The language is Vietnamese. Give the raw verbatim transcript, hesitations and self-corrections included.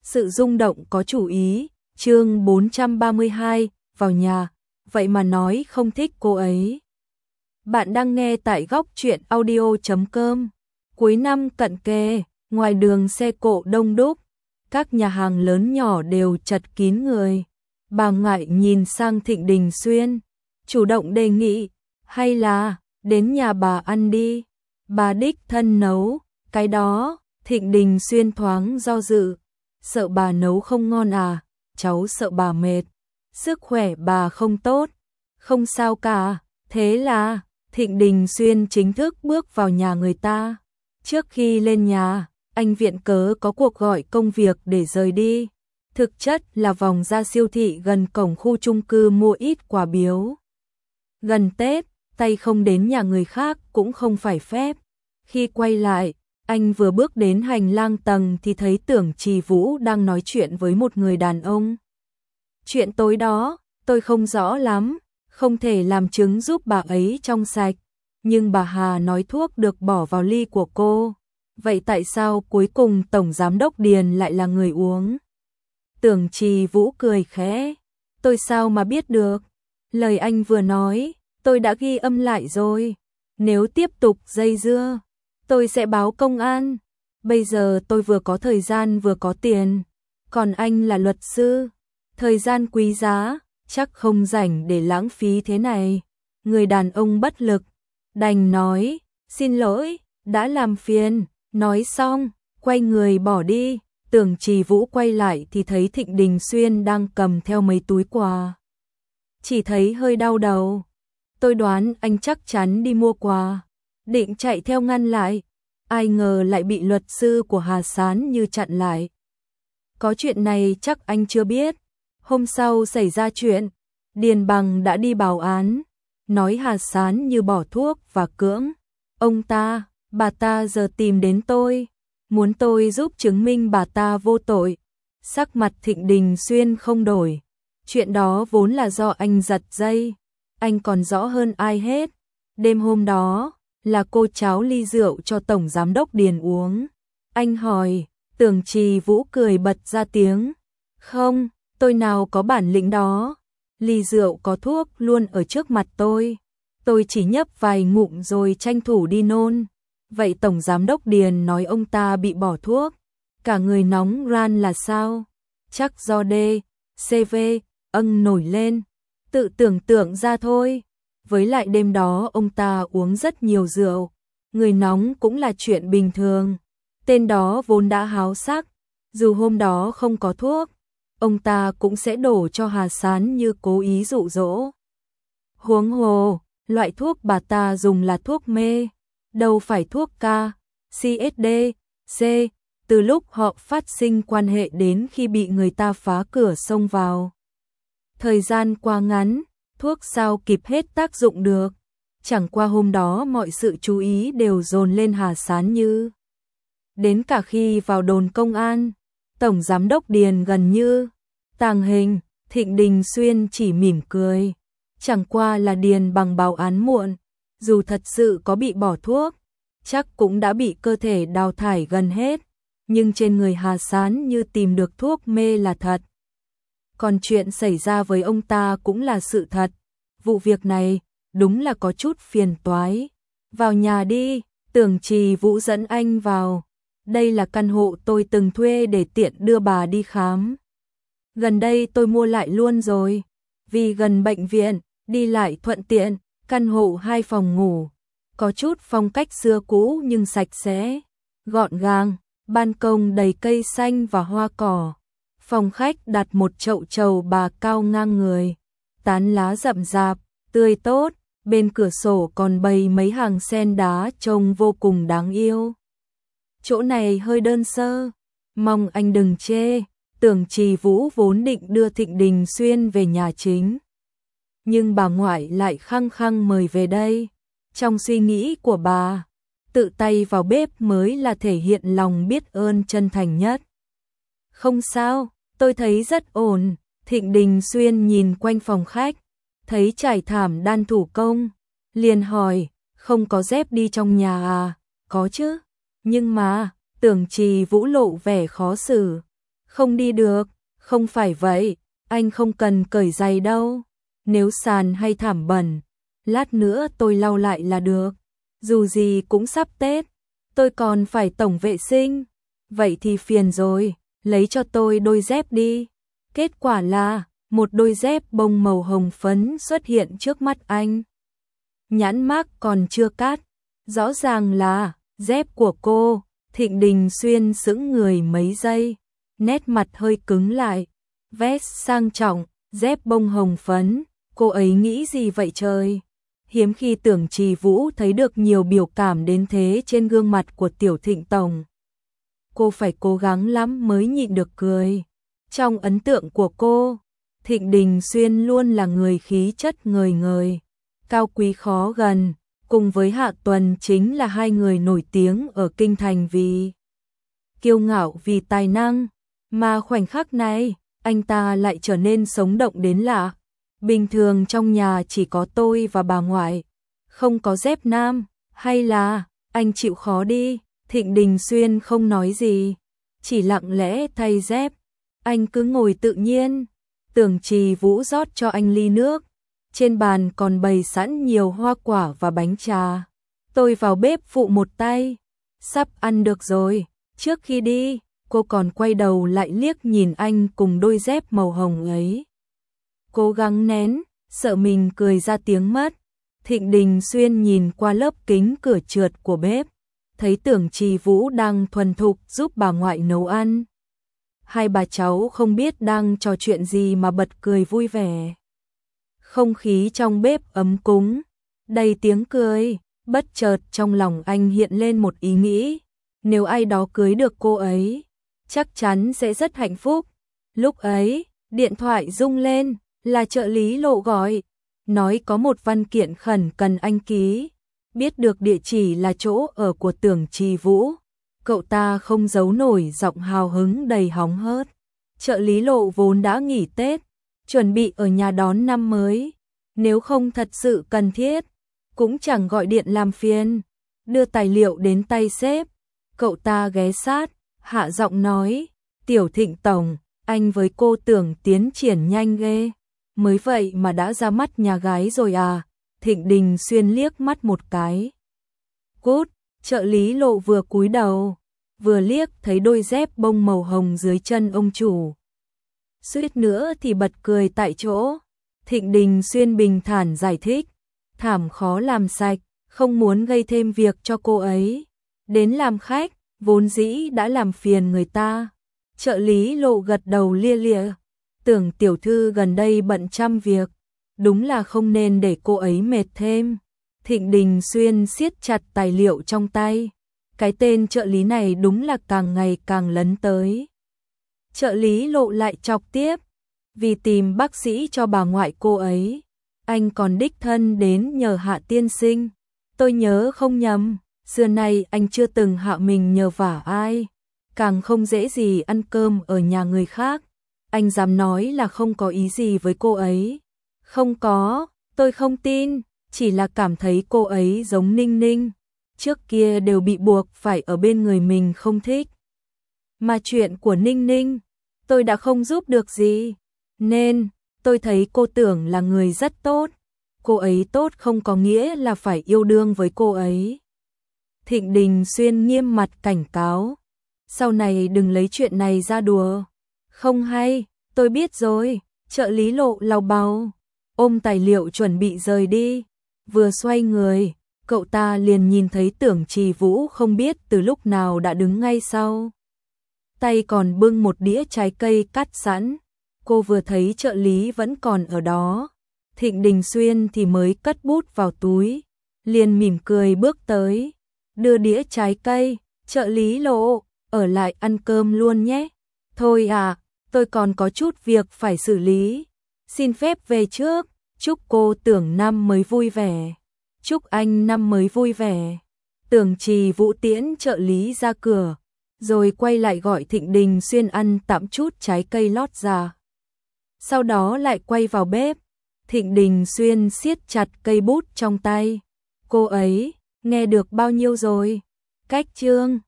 Sự rung động có chủ ý, chương bốn trăm ba mươi hai, vào nhà, vậy mà nói không thích cô ấy. Bạn đang nghe tại góc truyện audio chấm com. Cuối năm cận kề, ngoài đường xe cộ đông đúc, các nhà hàng lớn nhỏ đều chật kín người. Bà Ngại nhìn sang Thịnh Đình Xuyên, chủ động đề nghị, hay là đến nhà bà ăn đi, bà đích thân nấu, cái đó. Thịnh Đình Xuyên thoáng do dự, sợ bà nấu không ngon à, cháu sợ bà mệt, sức khỏe bà không tốt. Không sao cả, thế là Thịnh Đình Xuyên chính thức bước vào nhà người ta. Trước khi lên nhà, anh viện cớ có cuộc gọi công việc để rời đi. Thực chất là vòng ra siêu thị gần cổng khu chung cư mua ít quà biếu. Gần Tết, tay không đến nhà người khác cũng không phải phép. Khi quay lại, anh vừa bước đến hành lang tầng thì thấy Tưởng Trì Vũ đang nói chuyện với một người đàn ông. Chuyện tối đó, tôi không rõ lắm, không thể làm chứng giúp bà ấy trong sạch, nhưng bà Hà nói thuốc được bỏ vào ly của cô. Vậy tại sao cuối cùng Tổng Giám đốc Điền lại là người uống? Tưởng Trì Vũ cười khẽ, tôi sao mà biết được, lời anh vừa nói, tôi đã ghi âm lại rồi, nếu tiếp tục dây dưa, tôi sẽ báo công an. Bây giờ tôi vừa có thời gian vừa có tiền, còn anh là luật sư, thời gian quý giá, chắc không rảnh để lãng phí thế này. Người đàn ông bất lực, đành nói, xin lỗi, đã làm phiền. Nói xong, quay người bỏ đi. Tưởng Trì Vũ quay lại thì thấy Thịnh Đình Xuyên đang cầm theo mấy túi quà. Chỉ thấy hơi đau đầu. Tôi đoán anh chắc chắn đi mua quà, định chạy theo ngăn lại, ai ngờ lại bị luật sư của Hà Sán Như chặn lại. Có chuyện này chắc anh chưa biết. Hôm sau xảy ra chuyện, Điền Bằng đã đi báo án, nói Hà Sán Như bỏ thuốc và cưỡng ông ta. Bà ta giờ tìm đến tôi, muốn tôi giúp chứng minh bà ta vô tội. Sắc mặt Thịnh Đình Xuyên không đổi. Chuyện đó vốn là do anh giật dây. Anh còn rõ hơn ai hết. Đêm hôm đó, là cô cháu ly rượu cho Tổng Giám đốc Điền uống. Anh hỏi, Tưởng Trì Vũ cười bật ra tiếng. Không, tôi nào có bản lĩnh đó. Ly rượu có thuốc luôn ở trước mặt tôi. Tôi chỉ nhấp vài ngụm rồi tranh thủ đi nôn. Vậy Tổng Giám đốc Điền nói ông ta bị bỏ thuốc, cả người nóng ran là sao? Chắc do D, xê vê, âng nổi lên, tự tưởng tượng ra thôi. Với lại đêm đó ông ta uống rất nhiều rượu, người nóng cũng là chuyện bình thường. Tên đó vốn đã háo sắc, dù hôm đó không có thuốc, ông ta cũng sẽ đổ cho Hà Sán Như cố ý dụ dỗ. Huống hồ, loại thuốc bà ta dùng là thuốc mê, đâu phải thuốc K, xê ét đê, C, từ lúc họ phát sinh quan hệ đến khi bị người ta phá cửa xông vào. Thời gian qua ngắn, thuốc sao kịp hết tác dụng được, chẳng qua hôm đó mọi sự chú ý đều dồn lên Hà Sán Như. Đến cả khi vào đồn công an, Tổng Giám đốc Điền gần như tàng hình, Thịnh Đình Xuyên chỉ mỉm cười. Chẳng qua là Điền Bằng báo án muộn, dù thật sự có bị bỏ thuốc, chắc cũng đã bị cơ thể đào thải gần hết, nhưng trên người Hà Sán Như tìm được thuốc mê là thật. Còn chuyện xảy ra với ông ta cũng là sự thật. Vụ việc này đúng là có chút phiền toái. Vào nhà đi, Tưởng Trì Vũ dẫn anh vào. Đây là căn hộ tôi từng thuê để tiện đưa bà đi khám. Gần đây tôi mua lại luôn rồi, vì gần bệnh viện, đi lại thuận tiện. Căn hộ hai phòng ngủ, có chút phong cách xưa cũ nhưng sạch sẽ, gọn gàng, ban công đầy cây xanh và hoa cỏ. Phòng khách đặt một chậu trầu bà cao ngang người, tán lá rậm rạp, tươi tốt, bên cửa sổ còn bày mấy hàng sen đá trông vô cùng đáng yêu. Chỗ này hơi đơn sơ, mong anh đừng chê. Tưởng Trì Vũ vốn định đưa Thịnh Đình Xuyên về nhà chính, nhưng bà ngoại lại khăng khăng mời về đây. Trong suy nghĩ của bà, tự tay vào bếp mới là thể hiện lòng biết ơn chân thành nhất. Không sao, tôi thấy rất ổn. Thịnh Đình Xuyên nhìn quanh phòng khách, thấy trải thảm đan thủ công, liền hỏi, không có dép đi trong nhà à? Có chứ, nhưng mà, Tưởng Trì Vũ lộ vẻ khó xử. Không đi được, không phải vậy, anh không cần cởi giày đâu. Nếu sàn hay thảm bẩn, lát nữa tôi lau lại là được. Dù gì cũng sắp Tết, tôi còn phải tổng vệ sinh. Vậy thì phiền rồi, lấy cho tôi đôi dép đi. Kết quả là, một đôi dép bông màu hồng phấn xuất hiện trước mắt anh. Nhãn mác còn chưa cắt, rõ ràng là dép của cô. Thịnh Đình Xuyên sững người mấy giây, nét mặt hơi cứng lại. Vest sang trọng, dép bông hồng phấn, cô ấy nghĩ gì vậy trời? Hiếm khi Tưởng Trì Vũ thấy được nhiều biểu cảm đến thế trên gương mặt của Tiểu Thịnh Tổng. Cô phải cố gắng lắm mới nhịn được cười. Trong ấn tượng của cô, Thịnh Đình Xuyên luôn là người khí chất ngời ngời, cao quý khó gần, cùng với Hạ Tuần chính là hai người nổi tiếng ở kinh thành vì kiêu ngạo vì tài năng, mà khoảnh khắc này, anh ta lại trở nên sống động đến lạ. Bình thường trong nhà chỉ có tôi và bà ngoại, không có dép nam, hay là anh chịu khó đi. Thịnh Đình Xuyên không nói gì, chỉ lặng lẽ thay dép. Anh cứ ngồi tự nhiên. Tưởng Trì Vũ rót cho anh ly nước. Trên bàn còn bày sẵn nhiều hoa quả và bánh trà. Tôi vào bếp phụ một tay. Sắp ăn được rồi. Trước khi đi, cô còn quay đầu lại liếc nhìn anh cùng đôi dép màu hồng ấy. Cố gắng nén, sợ mình cười ra tiếng mất. Thịnh Đình Xuyên nhìn qua lớp kính cửa trượt của bếp, thấy Tưởng Trì Vũ đang thuần thục giúp bà ngoại nấu ăn. Hai bà cháu không biết đang trò chuyện gì mà bật cười vui vẻ. Không khí trong bếp ấm cúng, đầy tiếng cười. Bất chợt trong lòng anh hiện lên một ý nghĩ. Nếu ai đó cưới được cô ấy, chắc chắn sẽ rất hạnh phúc. Lúc ấy, điện thoại rung lên, là trợ lý Lộ gọi, nói có một văn kiện khẩn cần anh ký. Biết được địa chỉ là chỗ ở của Tưởng Trì Vũ, cậu ta không giấu nổi giọng hào hứng đầy hóng hớt. Trợ lý Lộ vốn đã nghỉ Tết, chuẩn bị ở nhà đón năm mới, nếu không thật sự cần thiết, cũng chẳng gọi điện làm phiền. Đưa tài liệu đến tay sếp, cậu ta ghé sát, hạ giọng nói, Tiểu Thịnh Tổng, anh với cô Tưởng tiến triển nhanh ghê, mới vậy mà đã ra mắt nhà gái rồi à? Thịnh Đình Xuyên liếc mắt một cái. Cút, trợ lý Lộ vừa cúi đầu, vừa liếc thấy đôi dép bông màu hồng dưới chân ông chủ. Suýt nữa thì bật cười tại chỗ. Thịnh Đình Xuyên bình thản giải thích, thảm khó làm sạch, không muốn gây thêm việc cho cô ấy. Đến làm khách, vốn dĩ đã làm phiền người ta. Trợ lý Lộ gật đầu lia lịa, Tưởng tiểu thư gần đây bận trăm việc, đúng là không nên để cô ấy mệt thêm. Thịnh Đình Xuyên siết chặt tài liệu trong tay. Cái tên trợ lý này đúng là càng ngày càng lấn tới. Trợ lý Lộ lại chọc tiếp, vì tìm bác sĩ cho bà ngoại cô ấy, anh còn đích thân đến nhờ Hạ tiên sinh. Tôi nhớ không nhầm, xưa nay anh chưa từng hạ mình nhờ vả ai, càng không dễ gì ăn cơm ở nhà người khác. Anh dám nói là không có ý gì với cô ấy. Không có, tôi không tin, chỉ là cảm thấy cô ấy giống Ninh Ninh. Trước kia đều bị buộc phải ở bên người mình không thích. Mà chuyện của Ninh Ninh, tôi đã không giúp được gì. Nên, tôi thấy cô Tưởng là người rất tốt. Cô ấy tốt không có nghĩa là phải yêu đương với cô ấy. Thịnh Đình Xuyên nghiêm mặt cảnh cáo. Sau này đừng lấy chuyện này ra đùa. Không hay, tôi biết rồi. Trợ lý Lộ lau bầu, ôm tài liệu chuẩn bị rời đi. Vừa xoay người, cậu ta liền nhìn thấy Tưởng Trì Vũ không biết từ lúc nào đã đứng ngay sau. Tay còn bưng một đĩa trái cây cắt sẵn. Cô vừa thấy trợ lý vẫn còn ở đó. Thịnh Đình Xuyên thì mới cất bút vào túi, liền mỉm cười bước tới, đưa đĩa trái cây. Trợ lý Lộ, ở lại ăn cơm luôn nhé. Thôi à, tôi còn có chút việc phải xử lý. Xin phép về trước. Chúc cô Tưởng năm mới vui vẻ. Chúc anh năm mới vui vẻ. Tưởng Trì Vũ tiễn trợ lý ra cửa, rồi quay lại gọi Thịnh Đình Xuyên ăn tạm chút trái cây lót ra. Sau đó lại quay vào bếp. Thịnh Đình Xuyên siết chặt cây bút trong tay. Cô ấy, nghe được bao nhiêu rồi? Cách chương